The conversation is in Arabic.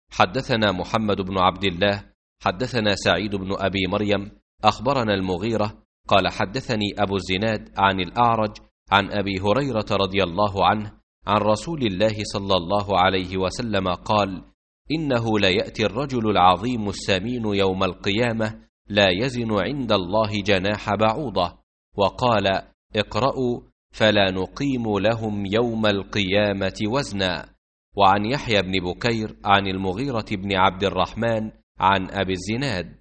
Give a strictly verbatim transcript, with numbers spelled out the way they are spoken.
حدثنا محمد بن عبد الله حدثنا سعيد بن أبي مريم أخبرنا المغيرة قال حدثني أبو الزناد عن الأعرج عن أبي هريرة رضي الله عنه عن رسول الله صلى الله عليه وسلم قال: إنه ليأتي الرجل العظيم السمين يوم القيامة لا يزن عند الله جناح بعوضة. وقال: اقرأوا فلا نقيم لهم يوم القيامة وزنا. وعن يحيى بن بكير عن المغيرة بن عبد الرحمن عن أبي الزناد